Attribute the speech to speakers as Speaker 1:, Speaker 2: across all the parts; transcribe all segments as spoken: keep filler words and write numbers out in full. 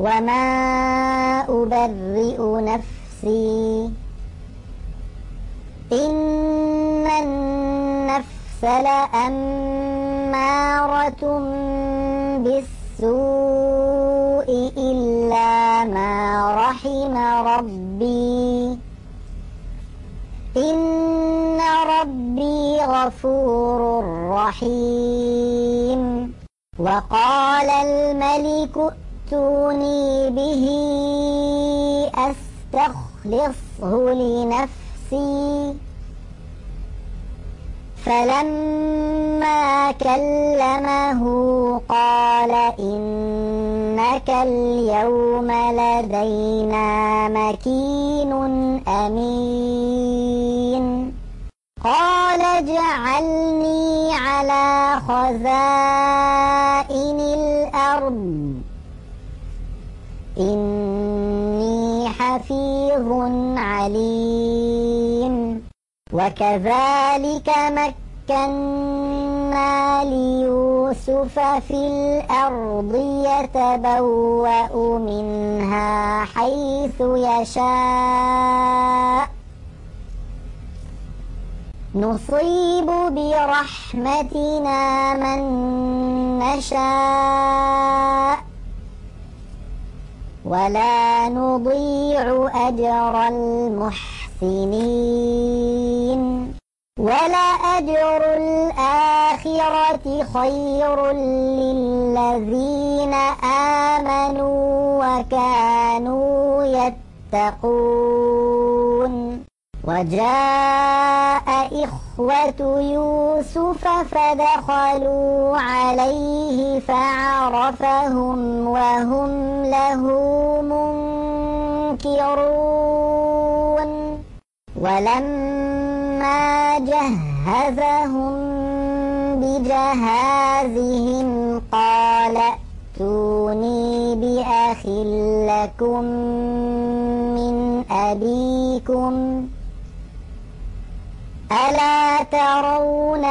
Speaker 1: وما أبرئ نفسي إن النفس لأمارة بالسوء إلا ما رحم ربي إن ربي غفور رحيم. وقال الملك ائتوني به أستخلصه لنفسي فلما كلمه قال إنك اليوم لدينا مكين أمين. قال اجعلني على خزائن الأرض إني حفيظ عليم. وكذلك مكنا ليوسف في الأرض يتبوأ منها حيث يشاء نصيب برحمتنا من نشاء ولا نضيع أجر المحسنين. ولأجر الآخرة خير للذين آمنوا وكانوا يتقون. وجاء إخوة يوسف فدخلوا عليه فعرفهم وهم له منكرون. ولما جهزهم بجهازهم قال ائتوني بأخ لكم من أبيكم ألا ترون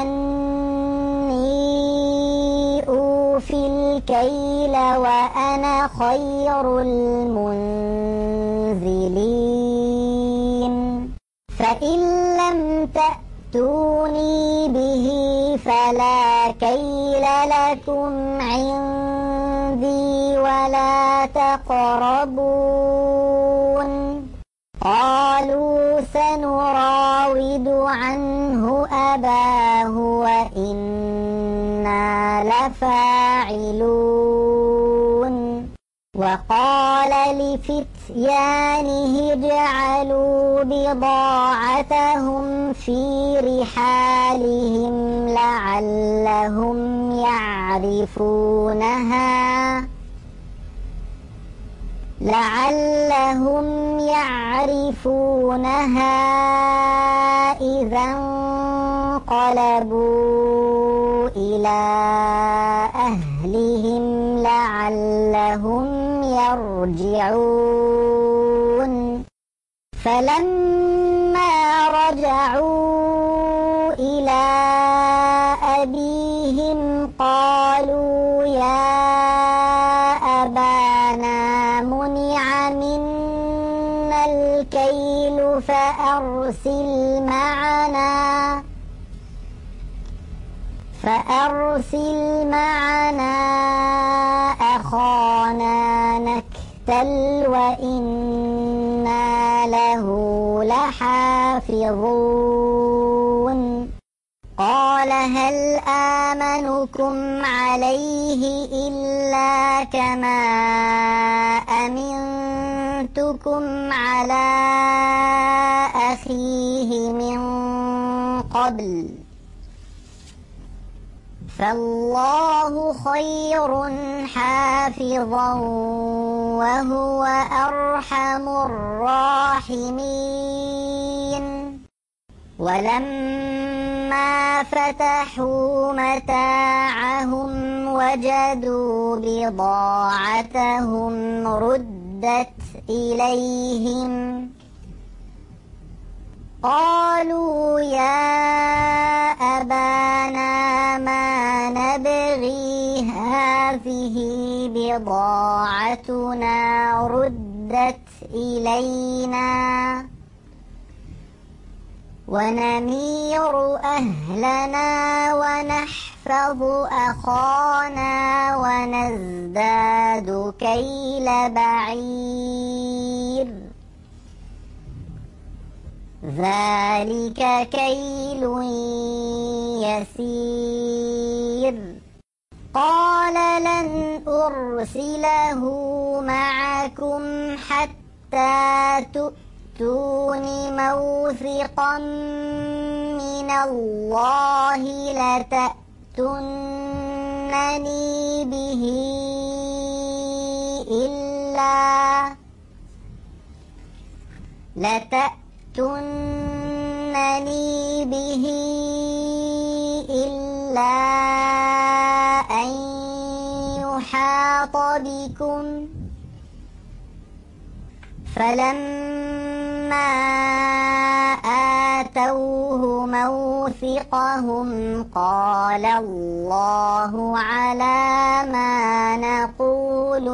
Speaker 1: أني أوفي الكيل وأنا خير المنزلين. فإن لم تأتوني به فلا كيل لكم عندي ولا تقربون. قالوا سنراود عنه أباه وإنا لفاعلون. وقال لفتيانه اجعلوا بضاعتهم في رحالهم لعلهم يعرفونها لعلهم يعرفونها إذا انقلبوا إلى أهلهم لعلهم يرجعون. فلما رجعوا إلى أبيهم قالوا يا أبانا منع منا الكيل فأرسل معنا فأرسل معنا أخانا نكتل وإنا له لحافظون. قال هل آمنكم عليه إلا كما أمنتكم على أخيه من قبل فالله خير حافظا وهو أرحم الراحمين. ولما فتحوا متاعهم وجدوا بضاعتهم ردت إليهم قالوا يا أبانا ما نبغي هذه بضاعتنا ردت إلينا ونمير أهلنا ونحفظ أخانا ونزداد كيل بعير ذلك كيل يسير قال لن أرسله معكم حتى تؤتون موثقا من الله لتأتونني به إلا لتأتونني به إلا أن يحاط بكم فلما آتوه موثقهم قال الله على ما نقول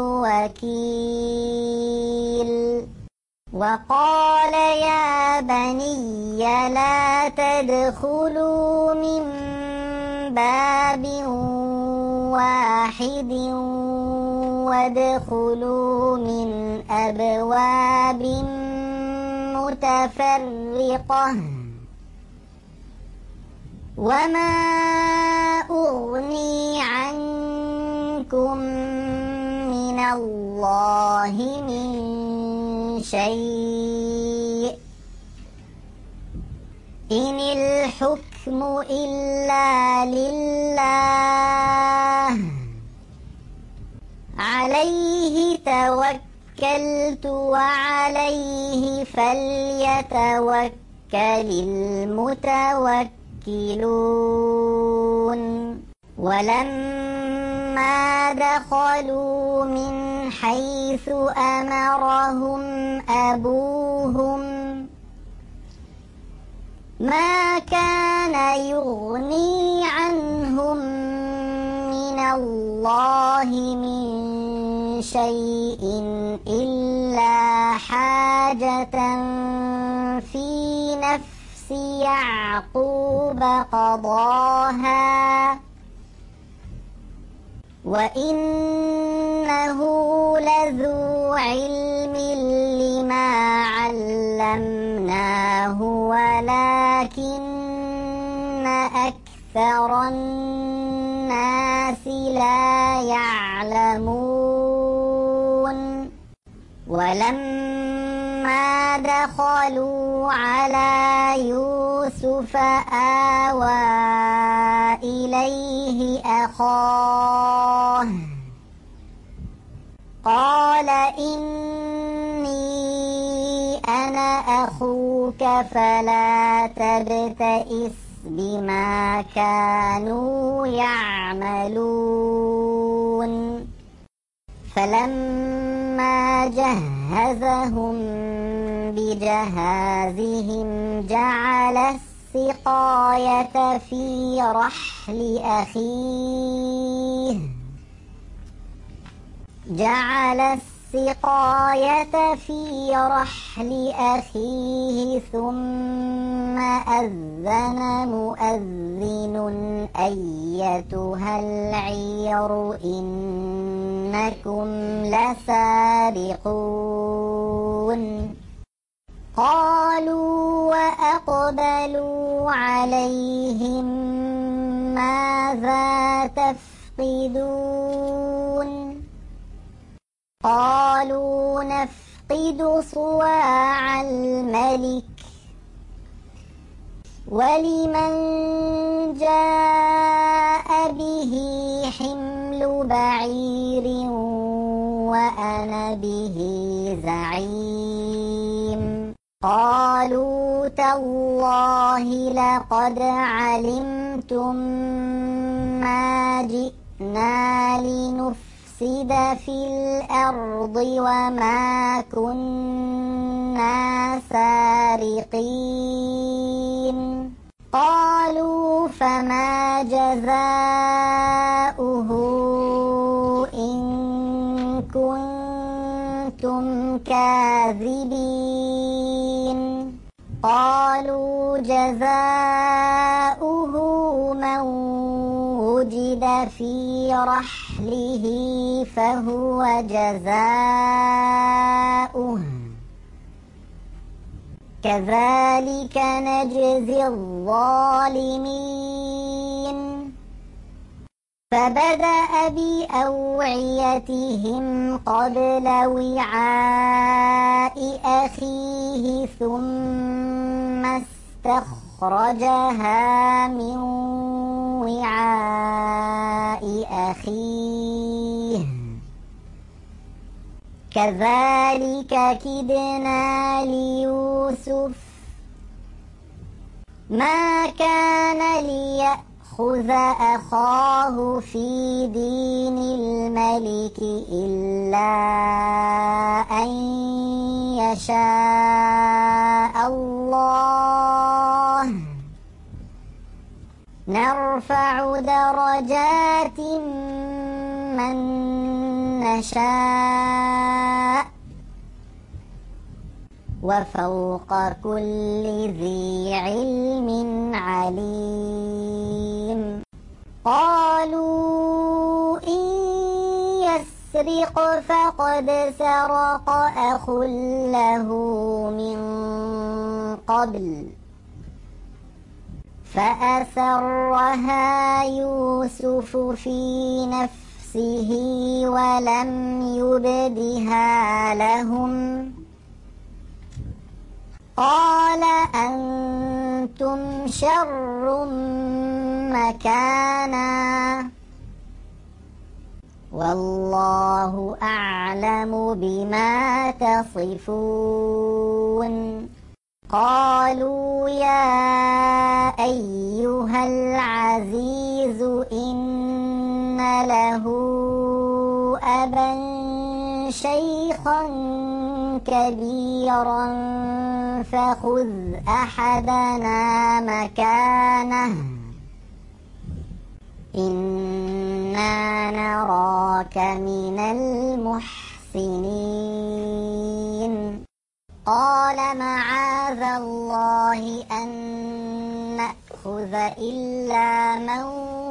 Speaker 1: وكيل وقال يا بني لا تدخلوا من باب واحد وادخلوا من أبواب متفرقة وما أغني عنكم من الله من شيء إن الحكم إلا لله عليه توكلت وعليه فليتوكل المتوكلون ولما دخلوا من حيث أمرهم أبوهم ما كان يغني عنهم من الله من شيء إلا حاجة في نفس يعقوب قضاها وإنه لذو علم لما علمناه ولكن أكثر الناس لا يعلمون ولما دخلوا على يوسف آوى إليه أخاه قال إني أنا أخوك فلا تبتئس بما كانوا يعملون فلما جهزهم بجهازهم جعل السقاية في رحل أخيه جعل السقاية في رحل أخيه ثم أذن مؤذن أيتها العير إنكم لسارقون قالوا وأقبلوا عليهم ماذا تفقدون قالوا نفقد صواع الملك ولمن جاء به حمل بعير وأنا به زعيم قالوا تالله لقد علمتم ما جئنا لنفسد نفسد في الأرض وما كنا سارقين قالوا فما جزاؤه إن كنتم كاذبين قالوا جزاؤه من وجد في رحله فهو جزاؤه كذلك نجزي الظالمين فبدأ بأوعيتهم قبل وعاء أخيه ثم استخرجها من وعاء أخيه كذلك كدنا ليوسف ما كان ليأخذ أخاه في دين الملك إلا أن يشاء الله نرفع درجات من نشاء وفوق كل ذي علم عليم قالوا إن يسرق فقد سرق أخ له من قبل فأسرها يوسف في نفسه ولم يبدها لهم قال أنتم شر مكانا والله أعلم بما تصفون قالوا يا أيها العزيز إن له أبا شيخا كبيرا فخذ أحدنا مكانه إنا نراك من المحسنين قال معاذ الله أن نأخذ إلا من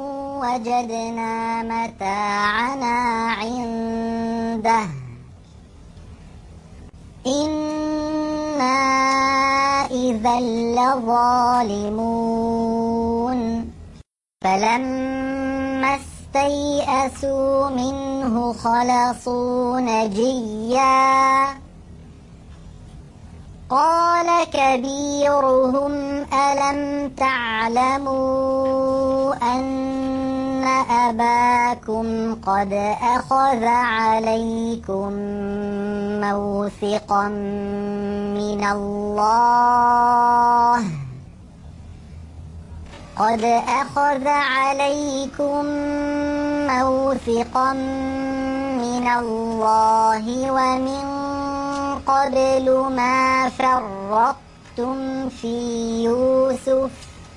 Speaker 1: وجدنا متاعنا عنده إنا إذا لظالمون فلما استيئسوا منه خلصوا نجيا قال كبيرهم ألم تعلموا أن أباكم قد أخذ عليكم موثقا من الله قد أخذ عليكم موثقا من الله ومن قبل ما فرطتم في يوسف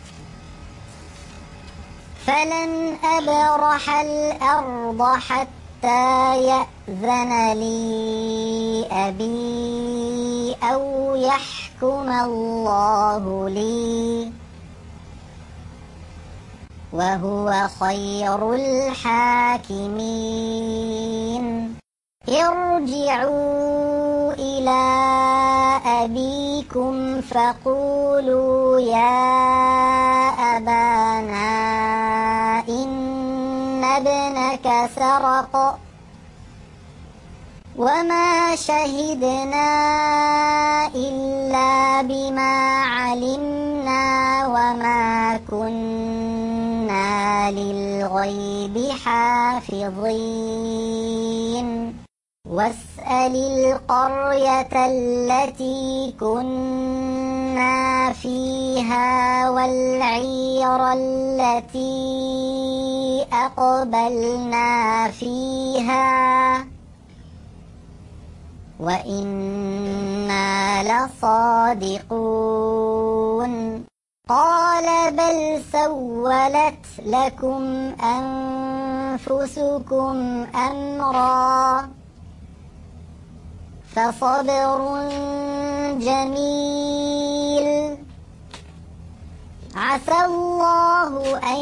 Speaker 1: فلن أبرح الأرض حتى يأذن لي أبي أو يحكم الله لي وهو خير الحاكمين ارجعوا إلى أبيكم فقولوا يا أبانا إن ابنك سرق وما شهدنا إلا بما علمنا وما كنا للغيب حافظين واسأل القرية التي كنا فيها والعير التي أقبلنا فيها وإنا لصادقون قال بل سولت لكم أنفسكم أمرا فصبر جميل عسى الله أن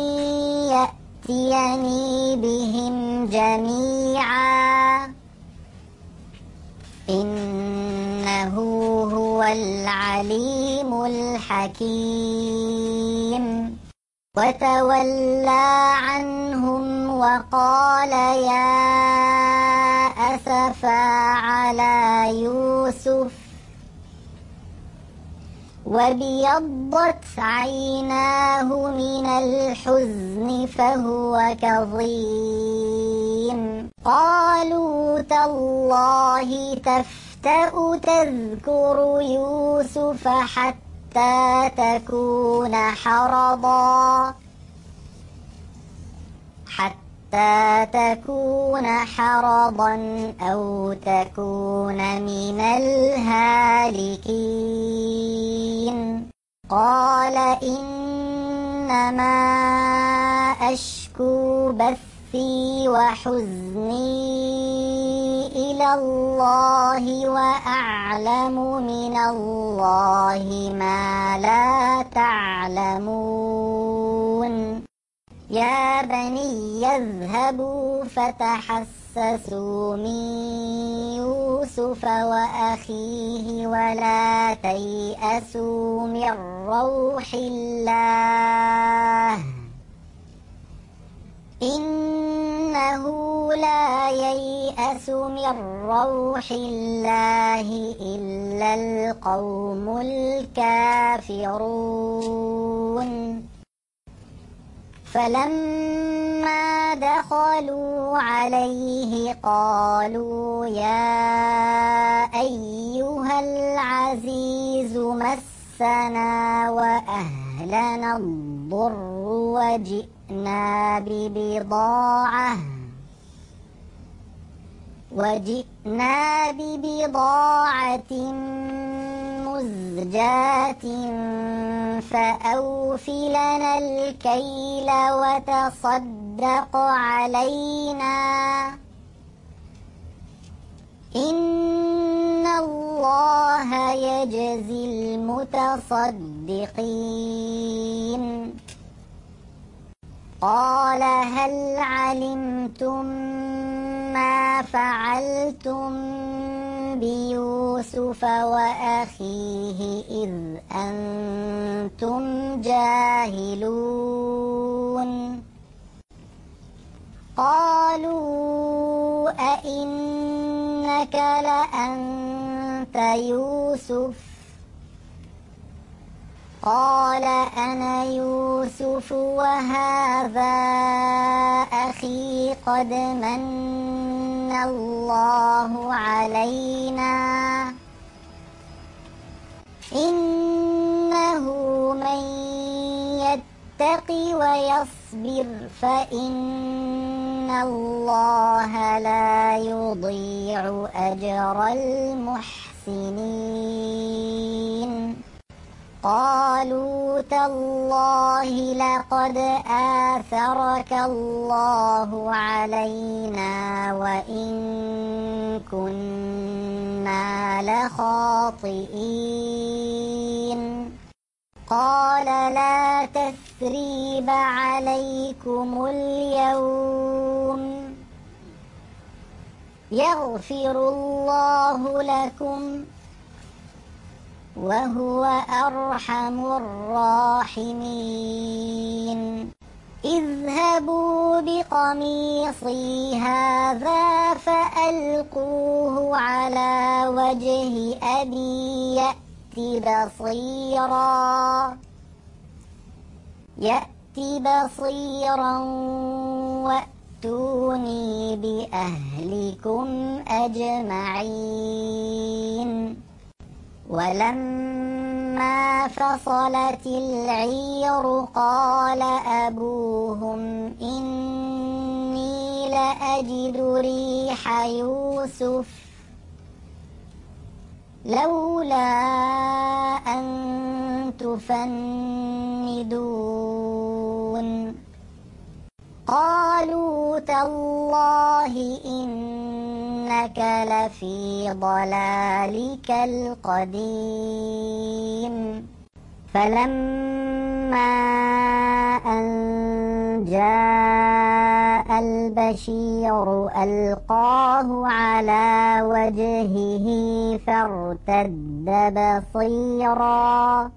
Speaker 1: يأتيني بهم جميعا إنه هو العليم الحكيم وتولى عنهم وقال يا أسفا على يوسف وابيضت عيناه من الحزن فهو كظيم قالوا تالله تفتأ تذكر يوسف حتى تكون حرضا حتى تكون حرضا أو تكون من الهالكين قال إنما أشكو بثي وحزني إلى الله وأعلم من الله ما لا تعلمون يا بني اذهبوا فتحسسوا من يوسف وأخيه ولا تيأسوا من روح الله إنه لا ييأس من روح الله إلا القوم الكافرون فلما دخلوا عليه قالوا يا أيها العزيز مسنا وأهلنا الضر وجئنا ببضاعة وجئنا ببضاعة مزجاة فأوف لنا الكيل وتصدق علينا إن الله يجزي المتصدقين قال هل علمتم ما فعلتم بيوسف وأخيه إذ أنتم جاهلون قالوا أئنك لأنت يوسف قال أنا يوسف وهذا أخي قد من الله علينا إنه من يتق ويصبر فإن الله لا يضيع أجر المحسنين قالوا تالله لقد آثرك الله علينا وإن كنا لخاطئين قال لا تثريب عليكم اليوم يغفر الله لكم وهو أرحم الراحمين اذهبوا بقميصي هذا فألقوه على وجه أبي يأت بصيرا يأت بصيرا وأتوني بأهلكم أجمعين ولما فلما فصلت العير قال أبوهم إني لأجد ريح يوسف لولا أن تفندون قالوا تالله إنك لفي ضلالك القديم فلما أن جاء البشير ألقاه على وجهه فارتد بصيرا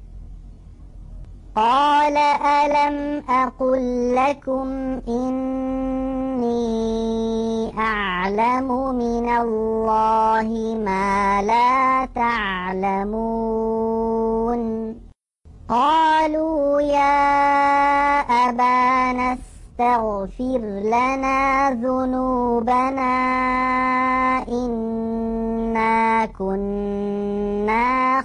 Speaker 1: قال ألم أقل لكم إني أعلم من الله ما لا تعلمون قالوا يا أبانا استغفر لنا ذنوبنا إنا كنا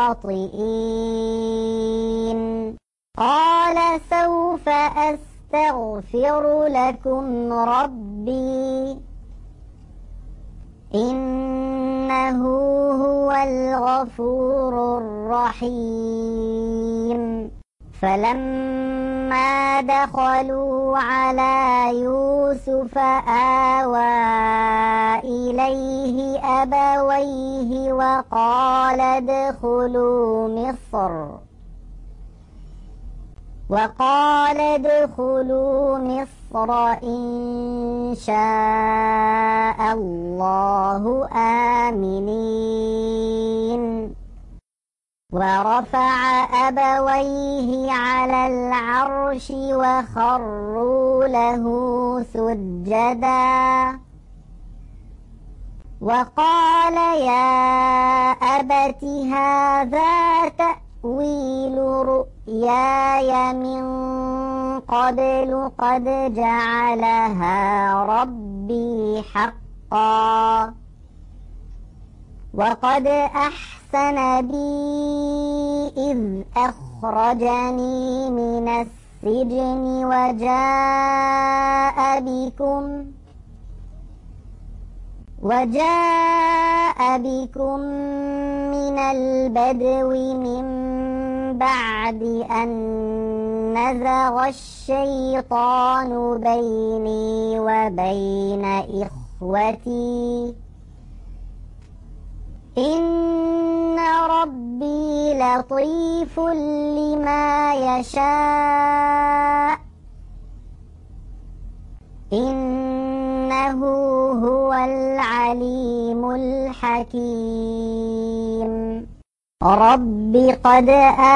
Speaker 1: خاطئين قال سوف أستغفر لكم ربي إنه هو الغفور الرحيم فلما دخلوا على يوسف آوى إليه أبويه وقال ادخلوا مصر وقال ادخلوا مصر إن شاء الله آمنين ورفع أبويه على العرش وخروا له سجدا وقال يا أبت هذا تأويل رؤياي من قبل قد جعلها ربي حقا وقد أحسن بي إذ أخرجني من السجن وجاء بكم وجاء بكم من البدو من بعد أن نزغ الشيطان بيني وبين إخوتي إن ربي لطيف لما يشاء إنه هو العليم الحكيم رب قد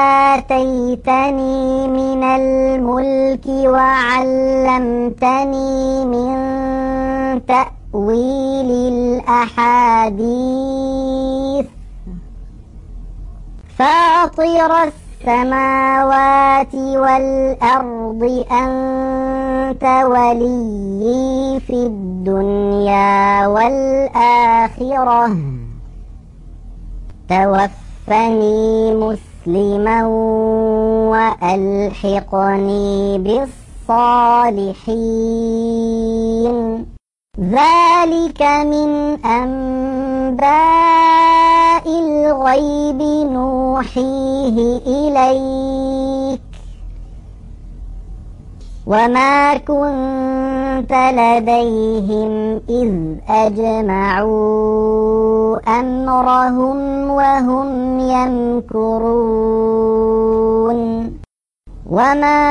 Speaker 1: آتيتني من الملك وعلمتني من تأويل الأحاديث فاطر السماوات والأرض أنت وليي في الدنيا والآخرة توفني مسلما وألحقني بالصالحين ذلك من أنباء الغيب نوحيه إليك وما كنت لديهم إذ أجمعوا أمرهم وهم يمكرون وما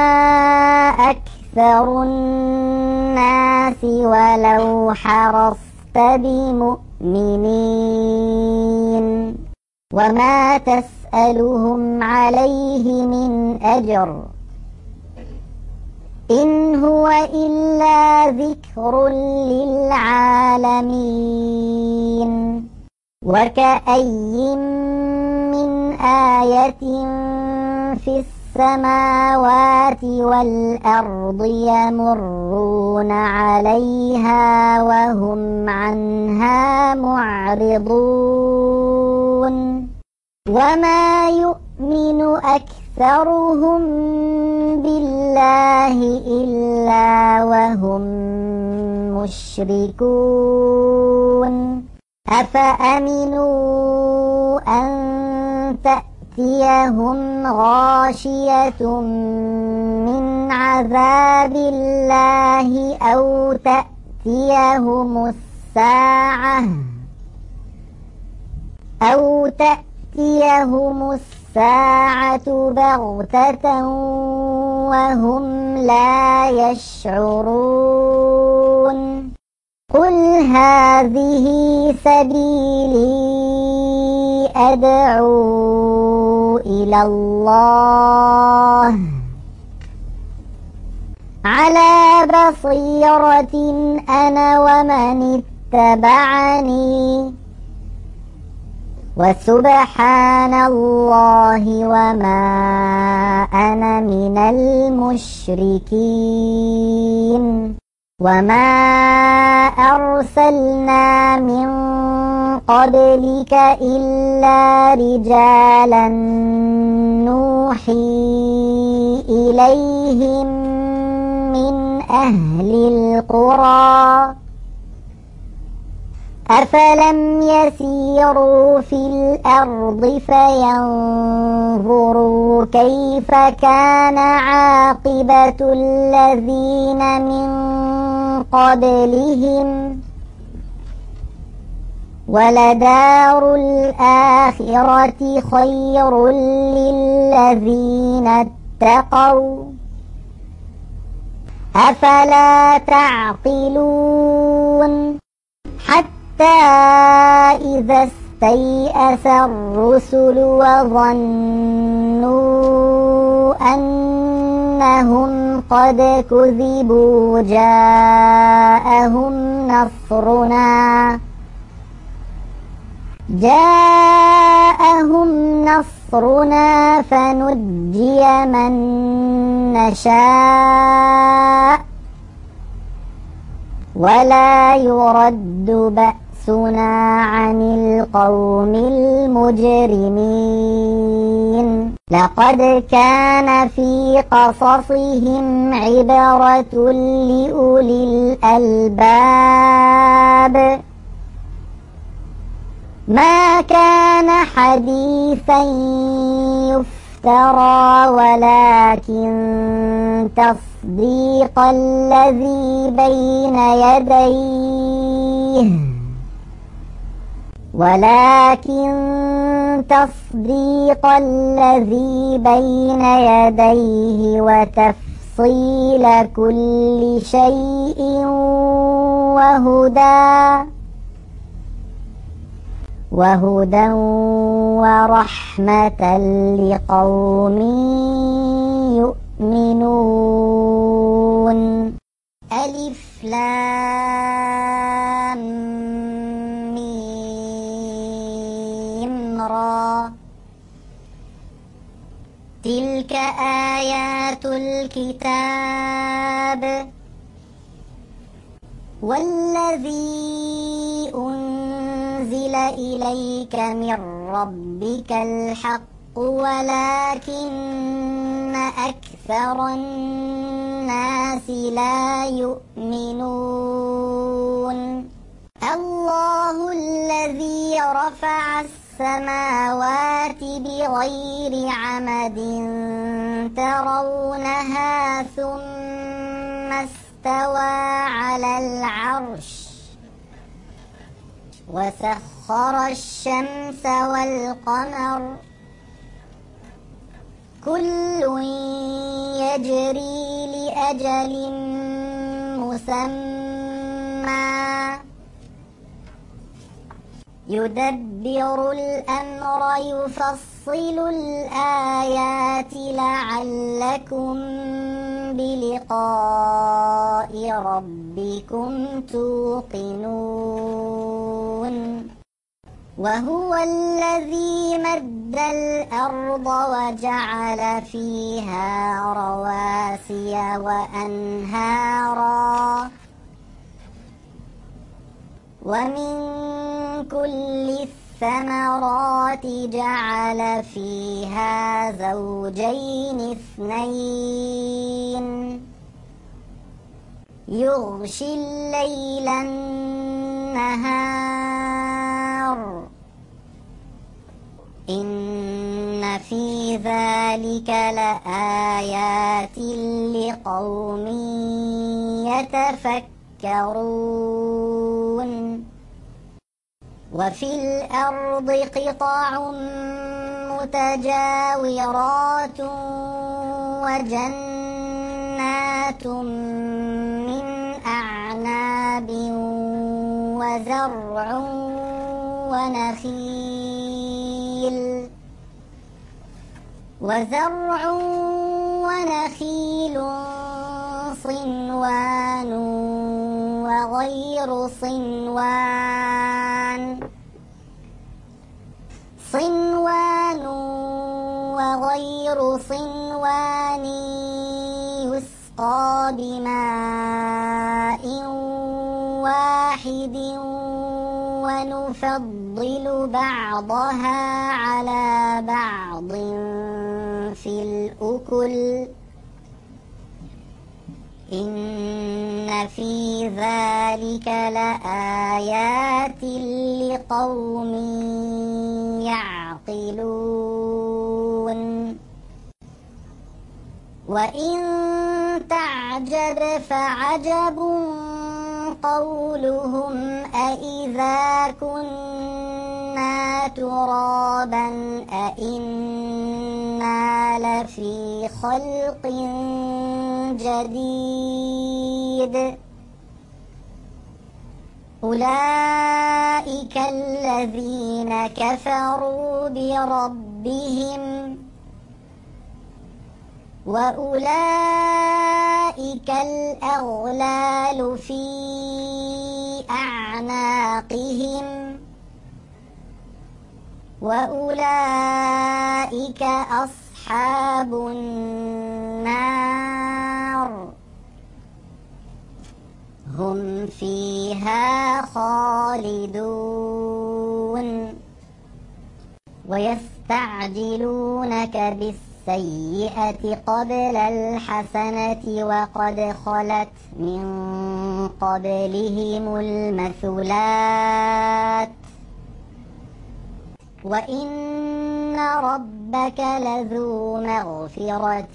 Speaker 1: أكثر الناس ولو حرصت بمؤمنين وما تسألهم عليه من أجر إن هو إلا ذكر للعالمين وكأي من آية في السماوات والأرض يمرون عليها وهم عنها معرضون وما يؤمن أكثرهم بالله إلا وهم مشركون أفأمنوا أن تأتيهم غاشية من عذاب الله أو تأتيهم الساعة أو تأتيهم الساعة بغتة وهم لا يشعرون قل هذه سبيلي أدعو إلى الله على بصيرة أنا ومن اتبعني وسبحان الله وما أنا من المشركين وما أرسلنا من قبلك إلا رجالا نوحي إليهم من أهل القرى أفلم يسيروا في الأرض فينظروا كيف كان عاقبة الذين من قبلهم ولدار الآخرة خير للذين اتقوا أفلا تعقلون حتى إذا استيأس الرسل وظنوا أنهم قد كذبوا جاءهم نصرنا جاءهم نصرنا فنجي من نشاء ولا يرد بأسنا عن القوم المجرمين لقد كان في قصصهم عبرة لأولي الألباب ما كان حديثا يفترى ولكن تصديق الذي بين يديه ولكن تصديق الذي بين يديه وتفصيل كل شيء وهدى وهدى ورحمة لقوم يؤمنون ألف لام ميم را تلك آيات الكتاب والذي أنزل إليك من ربك الحق ولكن أكثر الناس لا يؤمنون الله الذي رفع السماوات بغير عمد ترونها ثم استوى على العرش وسخر الشمس والقمر كل يجري لأجل مسمى يدبر الأمر يفصل الآيات لعلكم بلقاء ربكم توقنون وهو الذي مد الأرض وجعل فيها رواسي وأنهارا ومن كل الثمرات جعل فيها زوجين اثنين يغشي الليل النهار إن في ذلك لآيات لقوم يتفكرون وفي الأرض قطع متجاورات وجنات من أعناب وزرع ونخيل وزرع ونخيل صنوان وغير صنوان صنوان وغير صنوان يسقى بماء واحد ونفضل بعضها على بعض في الأكل إن في ذلك لآيات لقوم يعقلون وإن تعجب فعجب قولهم أإذا كنا ترابا أإنا لفي خلق جديد أولئك الذين كفروا بربهم وأولئك الأغلال في أعناقهم وأولئك أصحاب النار هم فيها خالدون ويستعجلونك بالسيئة قبل الحسنة وقد خلت من قبلهم المثلات وإن ربك لذو مغفرة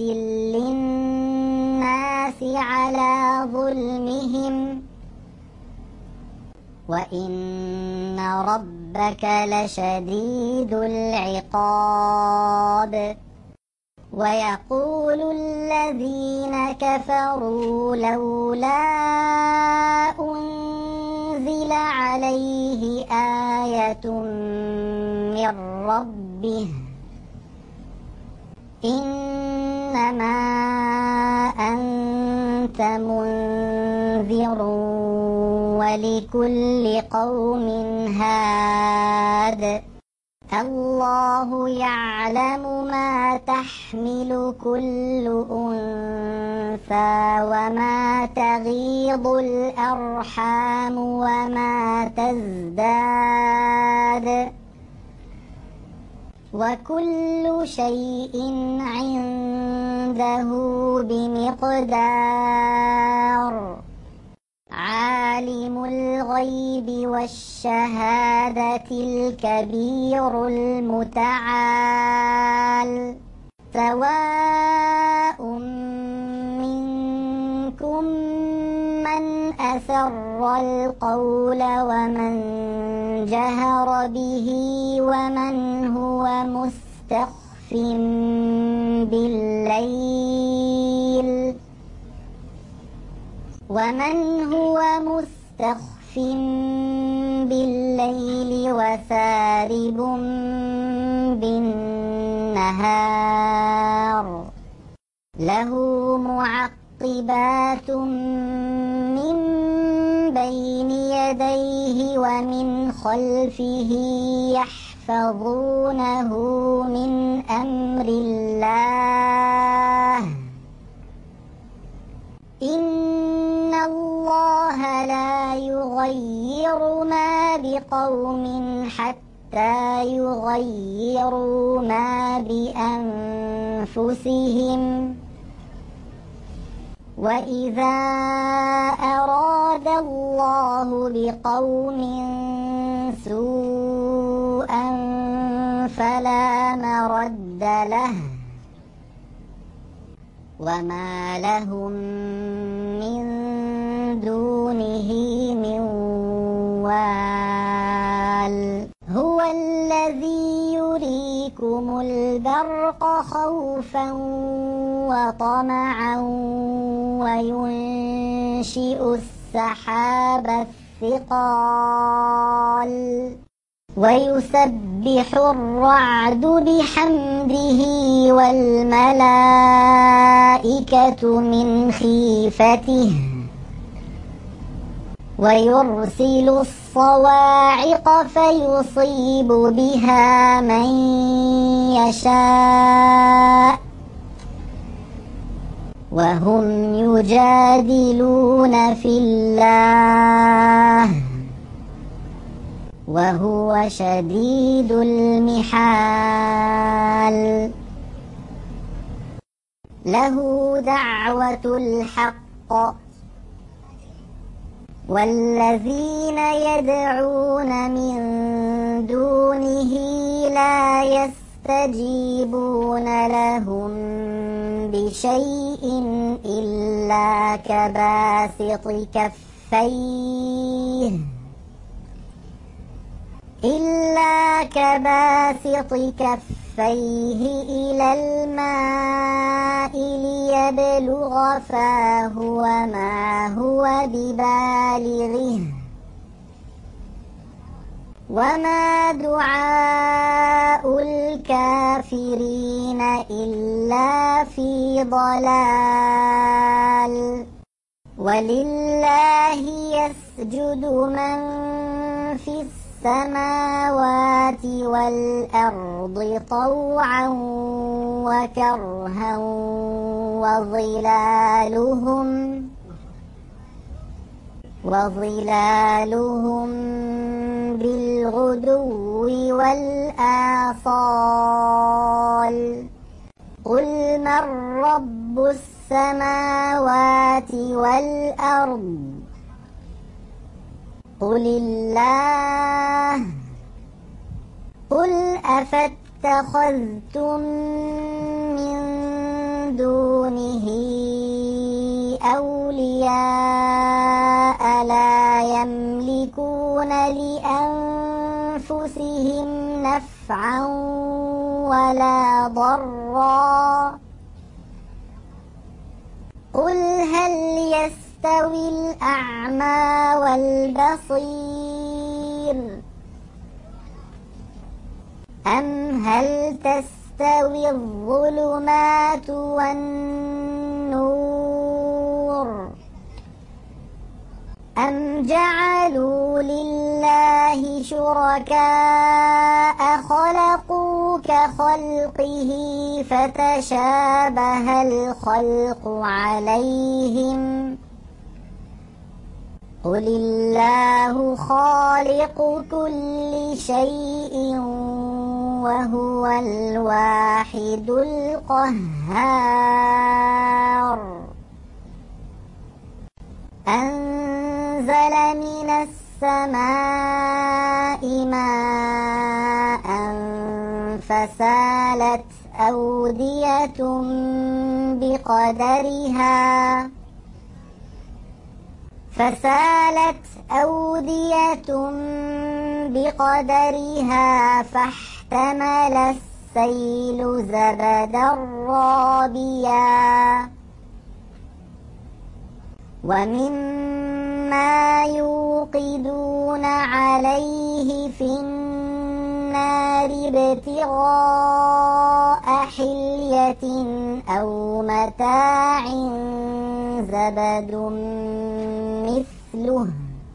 Speaker 1: للناس على ظلمهم وإن ربك لشديد العقاب ويقول الذين كفروا لولا أنزل عليه آية من ربه إنما أنت منذر ولكل قوم هاد الله يعلم ما تحمل كل أنثى وما تغيض الأرحام وما تزداد وكل شيء عنده بمقدار عالم الغيب والشهادة الكبير المتعال سواء منكم من أسر القول ومن جهر به ومن هو مستخف بالليل ومن هو مستخف بالليل وسارب بالنهار له معقبات من بين يديه ومن خلفه يحفظونه من أمر الله إن الله لا يغير ما بقوم حتى حتى يغيروا ما بأنفسهم وإذا أراد الله بقوم سوءا فلا مرد له وما لهم من دونه من وال هو الذي يريكم البرق خوفا وطمعا وينشئ السحاب الثقال ويسبح الرعد بحمده والملائكة من خيفته ويرسل الصواعق فيصيب بها من يشاء وهم يجادلون في الله وهو شديد المحال له دعوة الحق والذين يدعون من دونه لا يستجيبون لهم بشيء إلا كباسط كفيه إلا كباسط كفيه إلى الماء ليبلغ فاه وما هو ببالغه وما دعاء الكافرين إلا في ضلال ولله يسجد من في السماوات والأرض طوعا وكرها وظلالهم وظلالهم بالغدو والآصال قل من رب السماوات والأرض قل الله قل أفاتخذتم من دونه أولياء لا يملكون لأنفسهم نفعا ولا ضرا قل هل يستوي الأعمى والبصير أم هل تستوي الظلمات والنور أم جعلوا لله شركاء خلقوا كخلقه فتشابه الخلق عليهم قل الله خالق كل شيء وهو الواحد القهار أنزل من السماء ماء فسالت أودية بقدرها فسالت أودية بقدرها فاحتمل السيل زبدا رابيا ومما يوقدون عليه في النار ابتغاء حلية أو متاع زبد مثله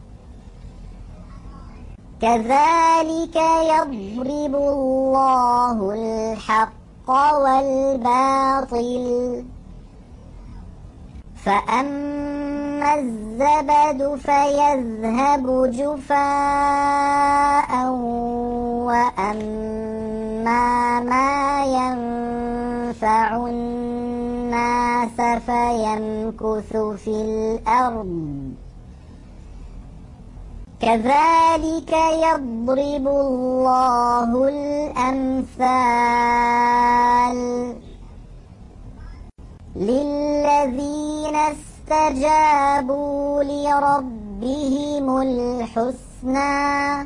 Speaker 1: كذلك يضرب الله الحق والباطل فأما الزبد فيذهب جفاء يمكث في الأرض كذلك يضرب الله الأمثال للذين استجابوا لربهم الحسنى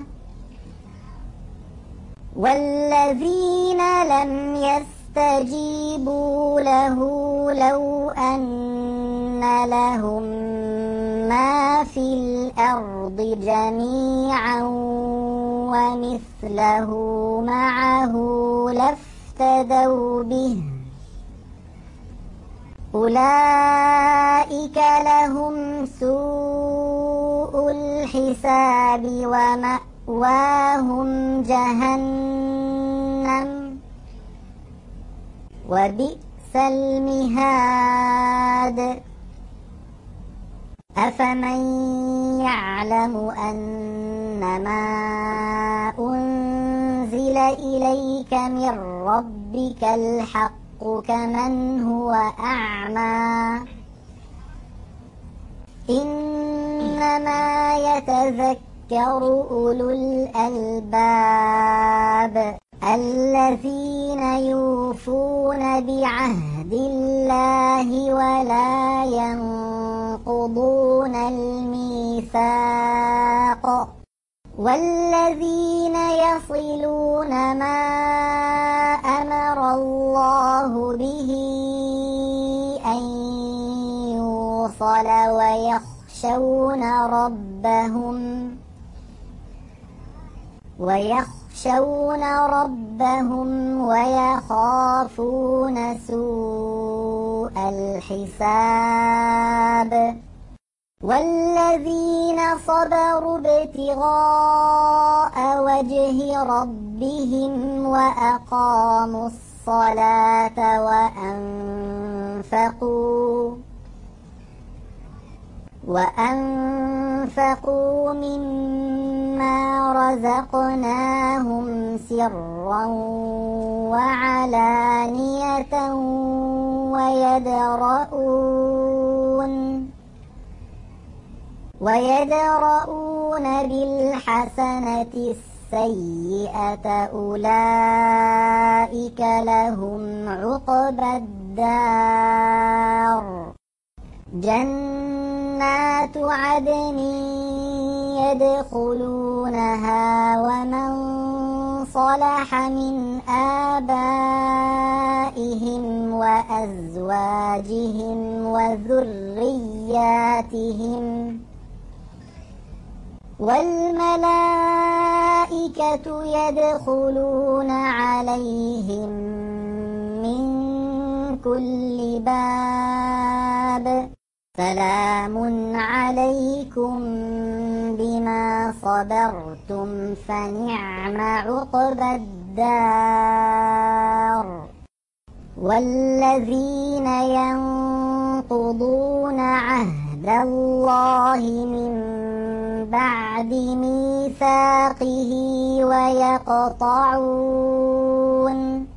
Speaker 1: والذين لم يستجيبوا له لو أن لهم ما في الأرض جميعا ومثله معه لافتدوا به أولئك لهم سوء الحساب ومأواهم جهنم وبئس المهاد أفمن يعلم أنما أنزل إليك من ربك الحق كمن هو أعمى إنما يتذكر أولو الألباب الذين يوفون بعهد الله ولا ينقضون الميثاق والذين يصلون ما أمر الله به أن يوصل ويخشون ربهم ويخشون ربهم ويخافون سوء الحساب والذين صبروا ابتغاء وجه ربهم وأقاموا الصلاة وأنفقوا وأنفقوا مما رزقناهم سرا وعلانية ويدرؤون ويدرؤون بالحسنة السيئة أولئك لهم عقبى الدار جنات عدن يدخلونها ومن صلح من آبائهم وأزواجهم وذرياتهم والملائكة يدخلون عليهم من كل باب سلام عليكم بما صبرتم فنعم عقبى الدار والذين ينقضون عهد الله من بعد ميثاقه ويقطعون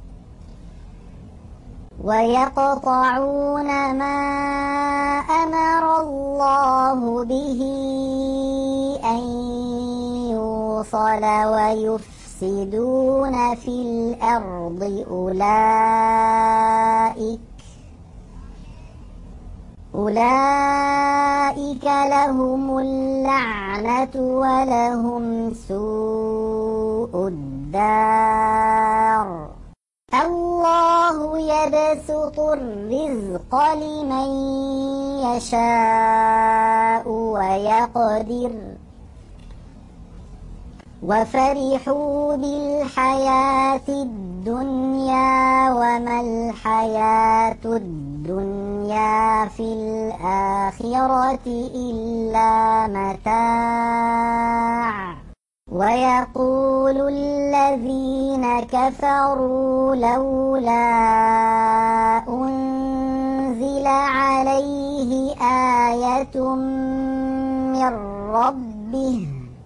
Speaker 1: ويقطعون ما أمر الله به أن يوصل ويفسدون في الأرض أولئك أولئك لهم اللعنة ولهم سوء الدار الله يبسط الرزق لمن يشاء ويقدر وفرحوا بالحياة الدنيا وما الحياة الدنيا في الآخرة إلا متاع ويقول الذين كفروا لولا أنزل عليه آية من ربه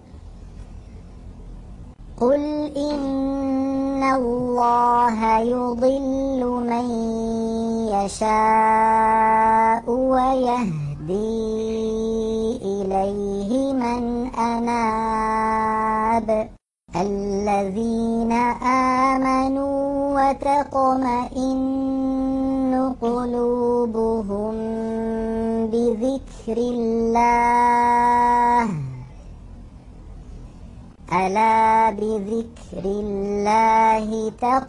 Speaker 1: قل إن الله يضل من يشاء ويهدي إليه من أناب الذين آمنوا وتطمئن قلوبهم بذكر الله ألا بذكر الله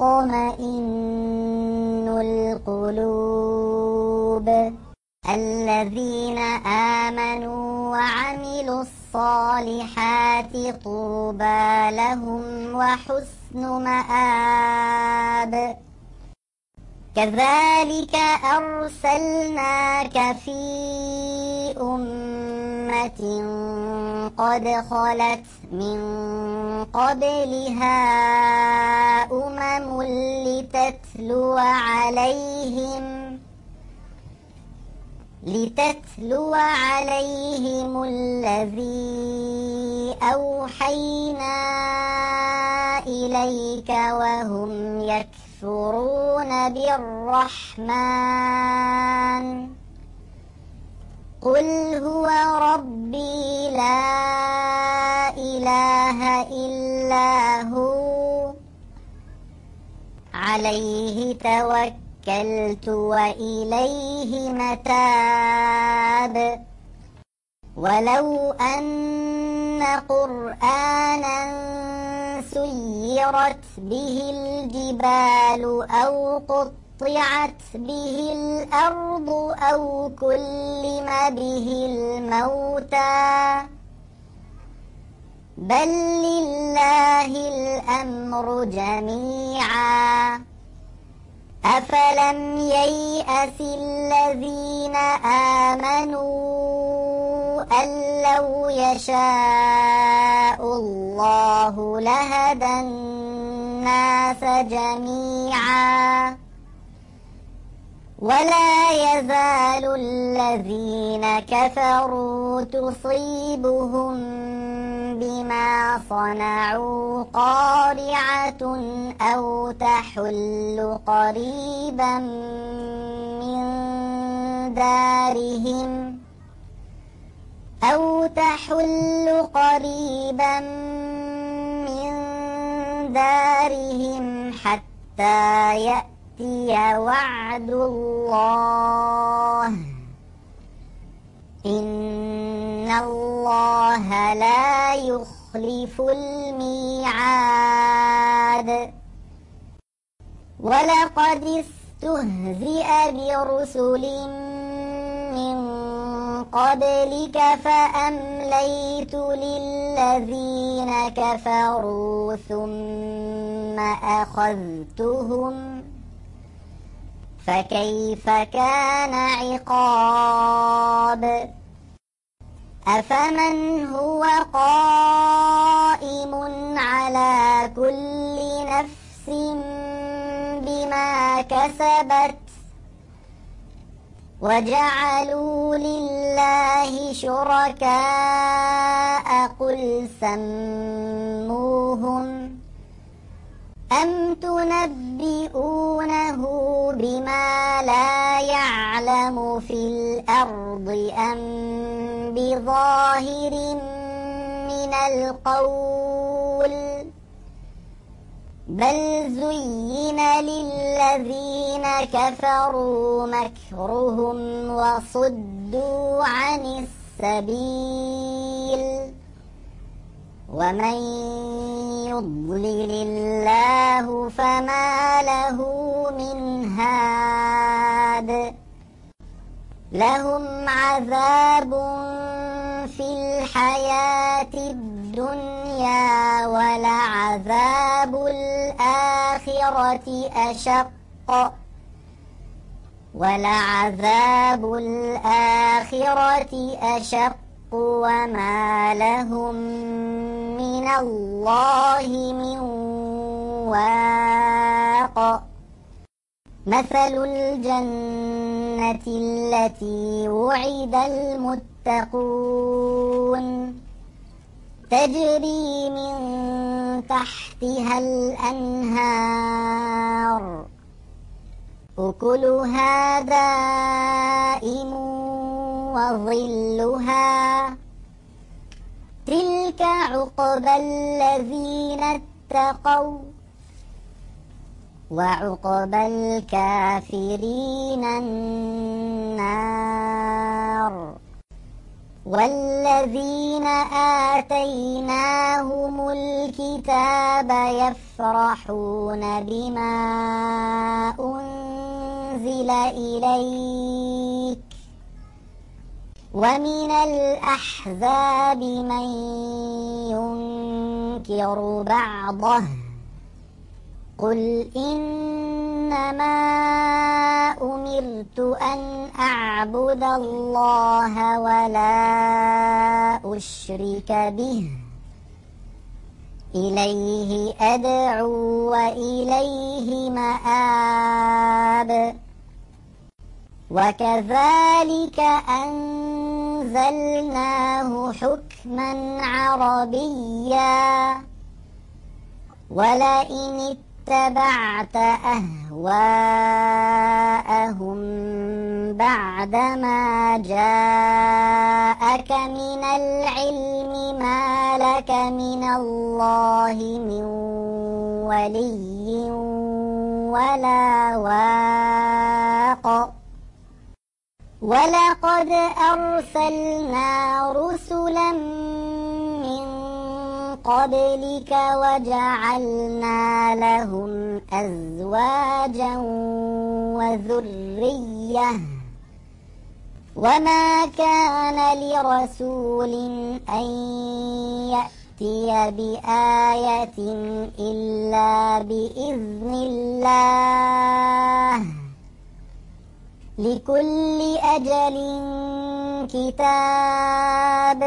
Speaker 1: تطمئن القلوب الذين آمنوا وعملوا الصالحات طوبى لهم وحسن مآب كذلك أرسلناك في أمة قد خلت من قبلها أمم لتتلو عليهم لتتلو عليهم الذي أوحينا إليك وهم يكفرون بالرحمن قل هو ربي لا إله إلا هو عليه توكلت وإليه متاب ولو أن قرآنا سيرت به الجبال أو قطعت به الأرض أو كلم به الموتى بل لله الأمر جميعا أفلم ييأس الذين آمنوا أن لو يشاء الله لهدى الناس جميعا ولا يزال الذين كفروا تصيبهم بما صنعوا قارعة أو تحل قريبا من دارهم أو تحل قريبا من دارهم حتى يأتي وعد الله إن الله لا يخلف الميعاد ولقد استهزئ برسل من قبلك فأمليت للذين كفروا ثم أخذتهم فكيف كان عقاب أفمن هو قائم على كل نفس بما كسبت وجعلوا لله شركاء قل سموهم أم تنبئونه بما لا يعلم في الأرض أم بظاهر من القول بل زين للذين كفروا مكرهم وصدوا عن السبيل ومن يضلل الله فما له من هاد لهم عذاب في الحياة الدنيا ولعذاب الآخرة أشق ولعذاب الآخرة أشق وما لهم من الله من واق مثل الجنة التي وعد المتقون تجري من تحتها الأنهار أكلها دائم وظلها تلك عقبى الذين اتقوا وعقبى الكافرين النار والذين آتيناهم الكتاب يفرحون بما أنزل إليك ومن الأحزاب من ينكر بعضه قل إنما أمرت أن أعبد الله ولا أشرك به إليه أدعو وإليه مآب وكذلك أنزلناه حكما عربيا ولئن اتبعت أهواءهم بعدما جاءك من العلم ما لك من الله من ولي ولا واق ولقد أرسلنا رسلا من قبلك وجعلنا لهم أزواجا وذرية وما كان لرسول أن يأتي بآية إلا بإذن الله لكل أجل كتاب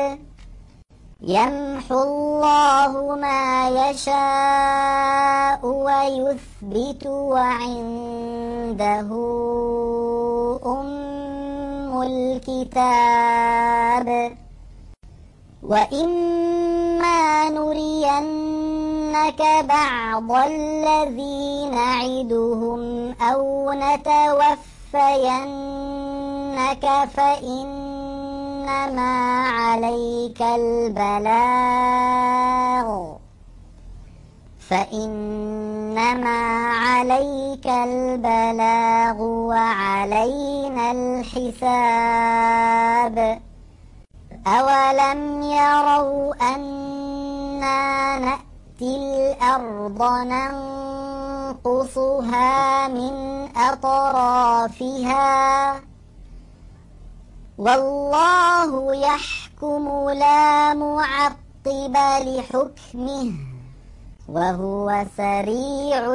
Speaker 1: يمحو الله ما يشاء ويثبت وعنده أم الكتاب وإما نرينك بعض الذي نعدهم أو نتوفينك فإنما عليك البلاغ فإنما عليك البلاغ وعلينا الحساب أولم يروا أنا نأتي الأرض ننقصها من أطرافها والله يحكم لا معقب لحكمه وهو سريع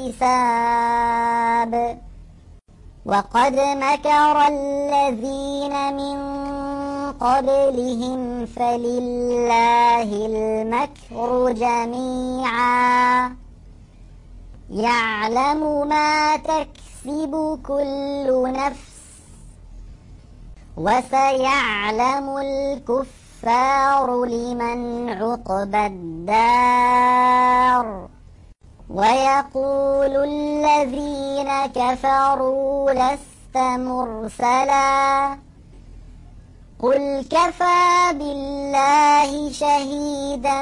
Speaker 1: الحساب وقد مكر الذين من قبلهم فلله المكر جميعا يعلم ما تكسب كل نفس وسيعلم الكفار لمن عقبى الدار ويقول الذين كفروا لست مرسلا قل كفى بالله شهيدا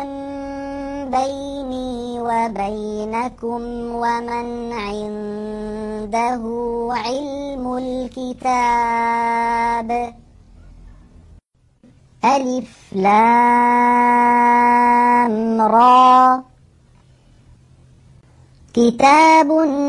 Speaker 1: بيني وبينكم ومن عنده علم الكتاب ألف لام را كتاب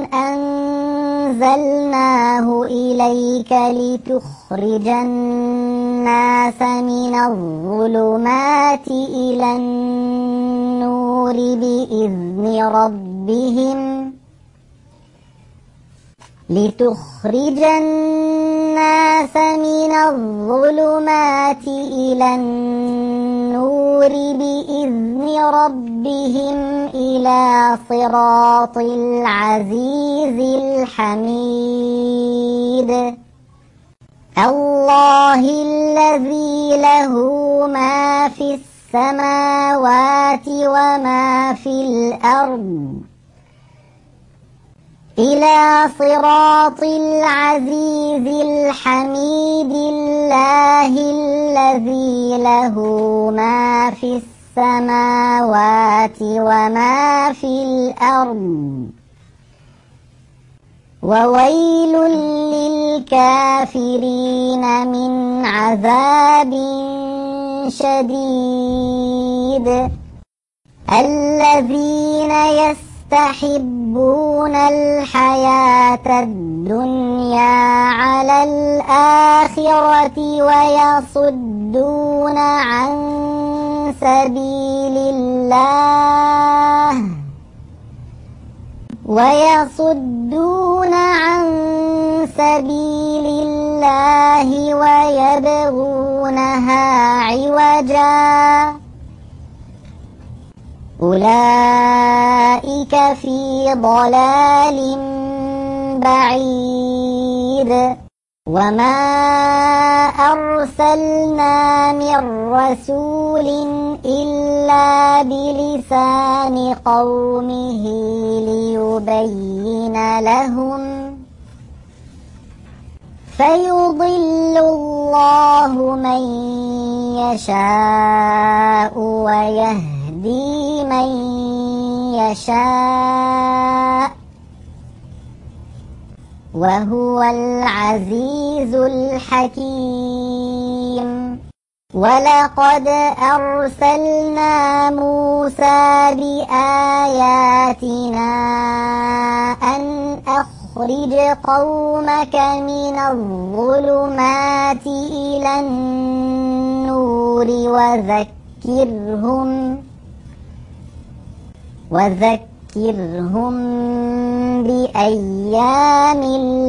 Speaker 1: أنزلناه إليك لتخرج الناس من الظلمات إلى النور بإذن ربهم لتخرج الناس من الظلمات إلى النور بإذن ربهم إلى صراط العزيز الحميد الله الذي له ما في السماوات وما في الأرض إلى صراط العزيز الحميد الله الذي له ما في السماوات وما في الأرض وويل للكافرين من عذاب شديد الذين يستحبون الحياة الدنيا على الآخرة ويصدون عن سبيل الله ويصدون عن سبيل الله ويبغونها عوجا أولئك في ضلال بعيد وما أرسلنا من رسول إلا بلسان قومه ليبين لهم فيضل الله من يشاء ويهدي من يشاء وهو العزيز الحكيم ولقد أرسلنا موسى بآياتنا أن أخرج قومك من الظلمات إلى النور وذكرهم وذكرهم بأيام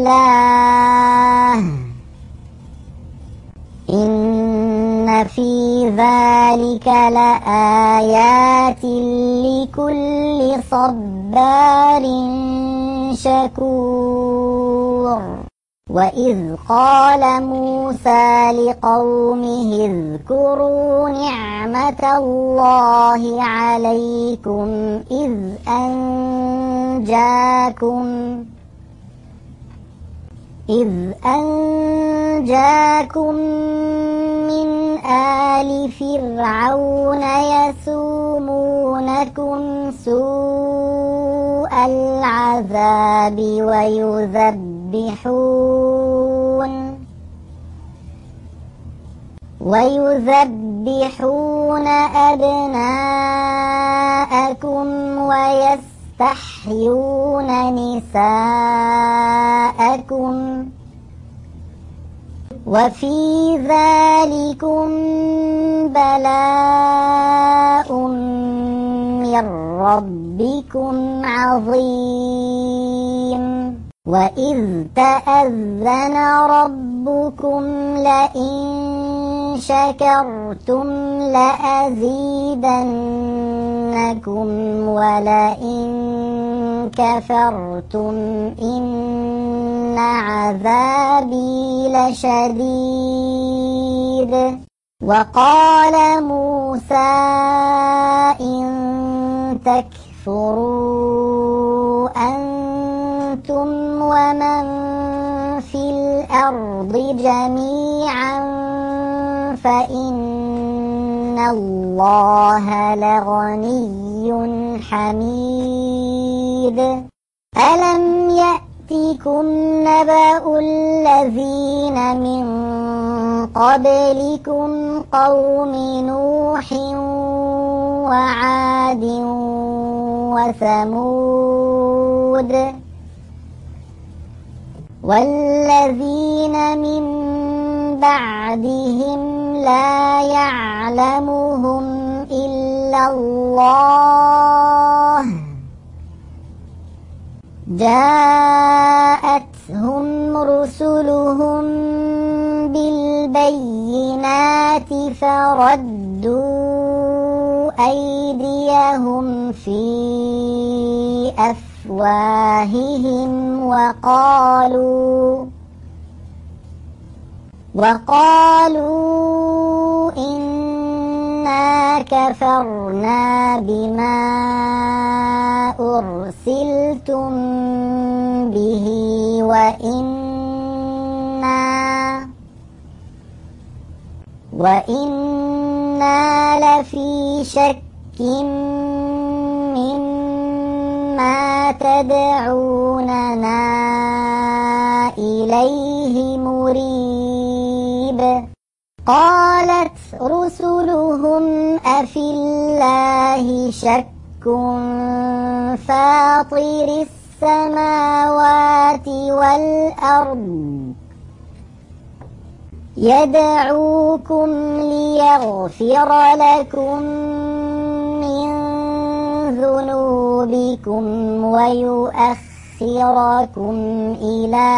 Speaker 1: الله إن في ذلك لآيات لكل صبار شكور وإذ قال موسى لقومه اذكروا نعمة الله عليكم إذ أنجاكم إذ أنجاكم من آل فرعون يسومونكم سوء العذاب ويذبحون ويذبحون أبناءكم ويستحيون نساءكم وفي ذلكم بلاء من ربكم عظيم وإذ تأذن ربكم لئن شكرتم لأزيدنكم ولئن كفرتم إن عذابي لشديد وقال موسى إن تكفروا أنتم ومن في الأرض جميعا فإن الله لغني حميد ألم يأتكم نبأ الذين من قبلكم قوم نوح وعاد وثمود والذين من بعدهم لا يعلمهم إلا الله جاءتهم رسلهم بالبينات فردوا أيديهم في أفواههم وقالوا وقالوا إنا إنا كفرنا بما أرسلتم به وإنا وإنا لفي شك مما تدعوننا إليه مريب. قالت رسلهم أفي الله شك فاطر السماوات والأرض يدعوكم ليغفر لكم من ذنوبكم ويؤخركم إلى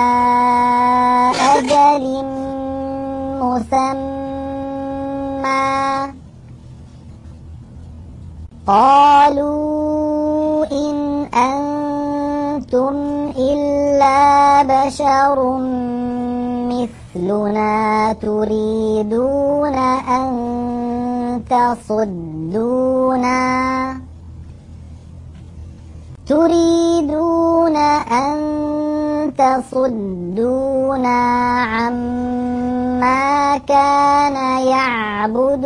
Speaker 1: أجل مسمى. قالوا إن أنتم إلا بشر مثلنا تريدون أن تصدونا تريدون أن تصدونا عما كان يعبد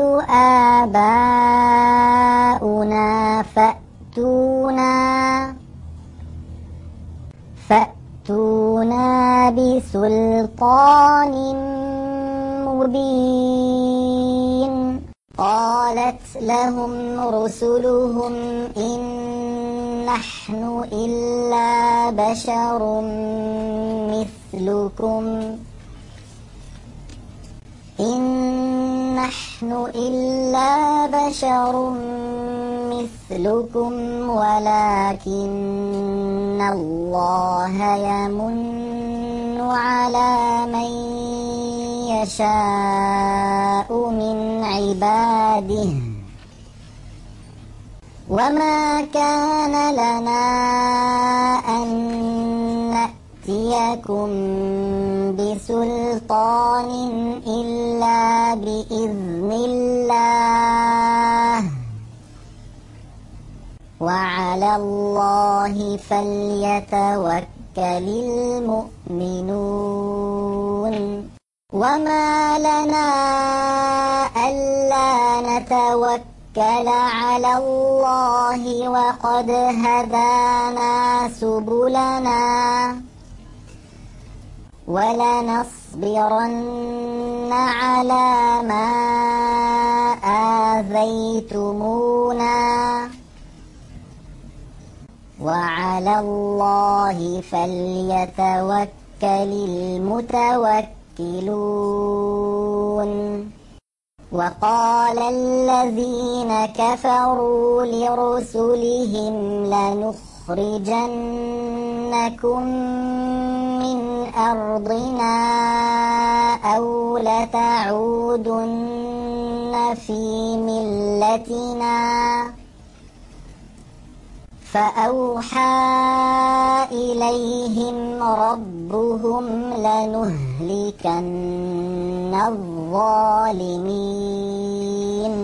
Speaker 1: آباؤنا فأتونا فأتونا بسلطان مبين. قالت لهم رسلهم إن نحن إلا بشر مثلكم إن نحن إلا بشر مثلكم ولكن الله يمن على من يشاء من عباده وما كان لنا أن نأتيكم بسلطان إلا بإذن الله وعلى الله فليتوكل المؤمنون. وما لنا ألا نتوكل على الله وقد هدانا سبلنا ولنصبرن على ما آذيتمونا وعلى الله فليتوكل المتوكلون. وقال الذين كفروا لرسلهم لنخرجنكم من أرضنا أو لتعودن في ملتنا فأوحى إليهم ربهم لنهلكن الظالمين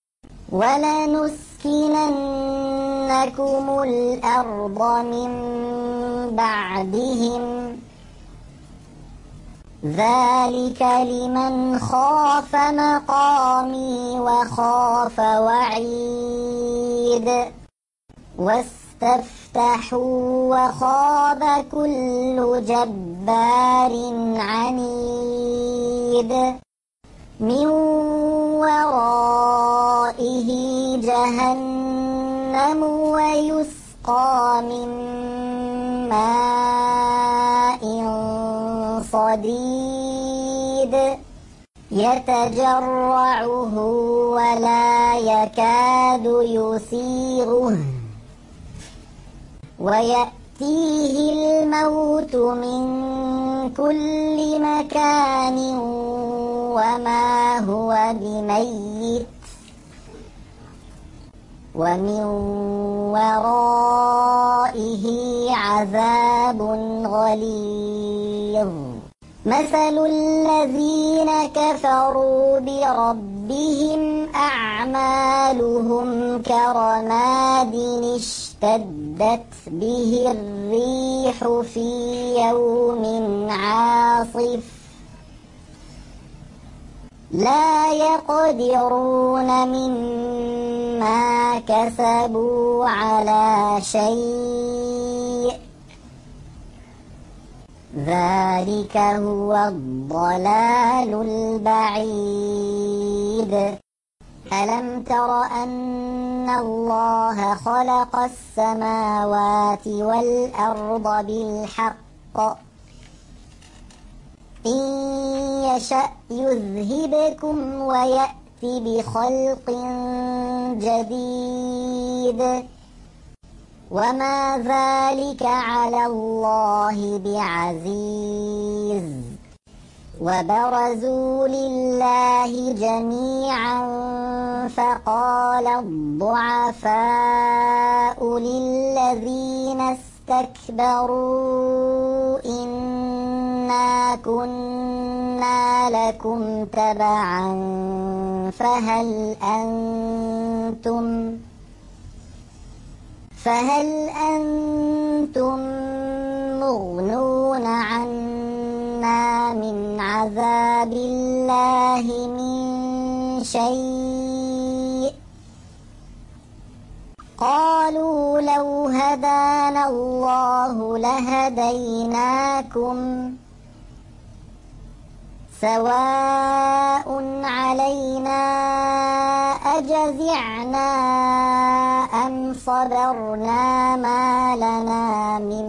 Speaker 1: ولنسكننكم الأرض من بعدهم ذلك لمن خاف مقامي وخاف وعيد. واستفتحوا وخاب كل جبار عنيد من ورائه جهنم ويسقى من ماء صديد يتجرعه ولا يكاد يسيغه ويأتيه الموت من كل مكان وما هو بميت ومن ورائه عذاب غليظ. مثل الذين كفروا بربهم أعمالهم كرماد اشتدت به الريح في يوم عاصف لا يقدرون مما كسبوا على شيء ذلك هو الضلال البعيد. ألم تر أن الله خلق السماوات والأرض بالحق إن يشأ يذهبكم ويأت بخلق جديد وما ذلك على الله بعزيز. وبرزوا لله جميعا فقال الضعفاء للذين استكبروا إنا كنا لكم تبعا فهل أنتم فهل أنتم مغنون عنا من عذاب الله من شيء قالوا لو هدانا الله لهديناكم سواء علينا أجزعنا أم صبرنا ما لنا من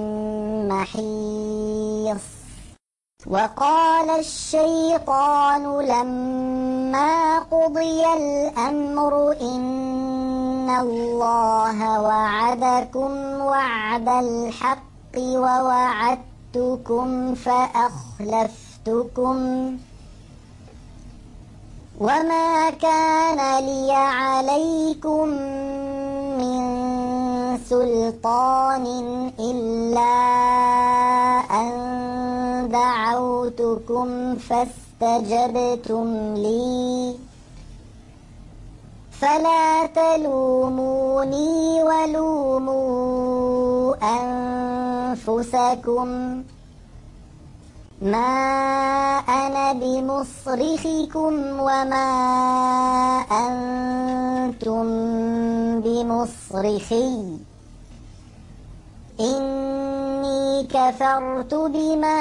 Speaker 1: محيص. وقال الشيطان لما قضي الأمر إن الله وعدكم وعد الحق ووعدتكم فأخلفتكم وما كان لي عليكم من سلطان إلا أن دعوتكم فاستجبتم لي فلا تلوموني ولوموا أنفسكم ما أنا بمصرخكم وما أنتم بمصرخي إني كفرت بما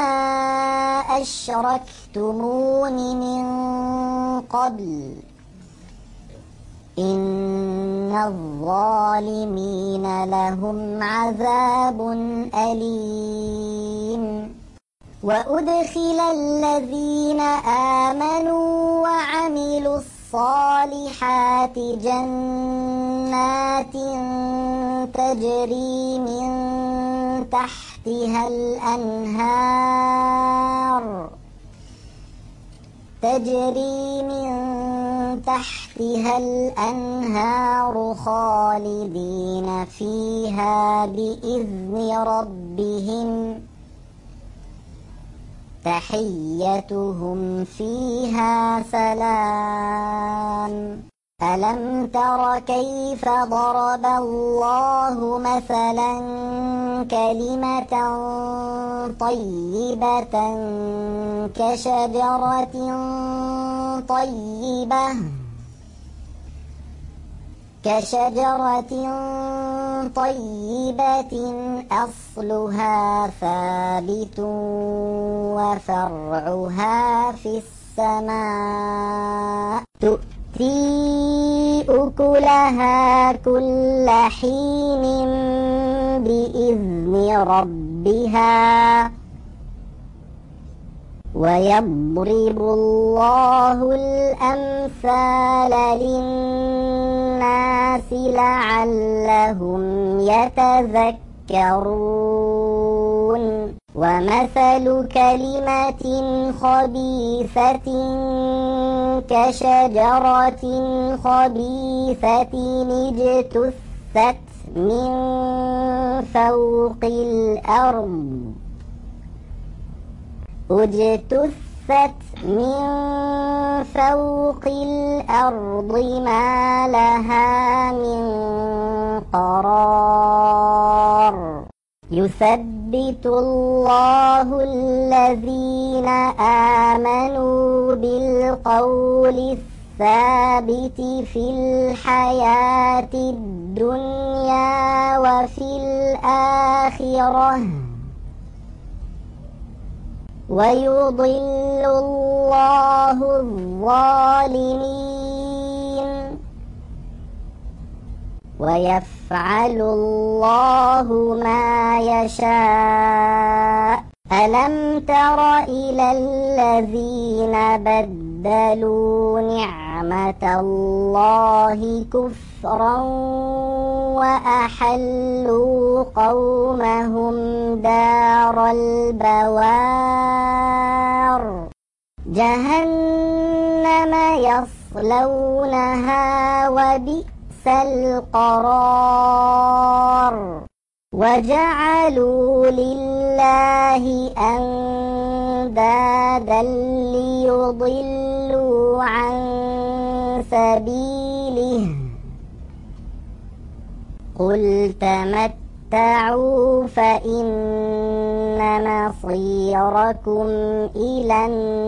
Speaker 1: أشركتمون من قبل إن الظالمين لهم عذاب أليم. وأدخل الذين آمنوا وعملوا الصالحات جنات تجري من تحتها الأنهار تجري من تحتها الأنهار خالدين فيها بإذن ربهم تحيتهم فيها سلام. ألم تر كيف ضرب الله مثلا كلمة طيبة كشجرة طيبة كشجرة طيبة أصلها ثابت وفرعها في السماء تؤتي أكلها كل حين بإذن ربها ويضرب الله الأمثال للناس لعلهم يتذكرون. ومثل كلمة خبيثة كشجرة خبيثة اجتثت من فوق الأرض اجتثت من فوق الأرض ما لها من قرار يثبت الله الذين آمنوا بالقول الثابت في الحياة الدنيا وفي الآخرة ويضل الله الظالمين ويفعل الله ما يشاء ألم تر إلى الذين بدلوا نعمة الله كفرا وأحلوا قومهم دار البوار جهنم يصلونها وبئس القرار وجعلوا لله أندادا ليضلوا عن سبيله قل تمتعوا فإن مصيركم إلى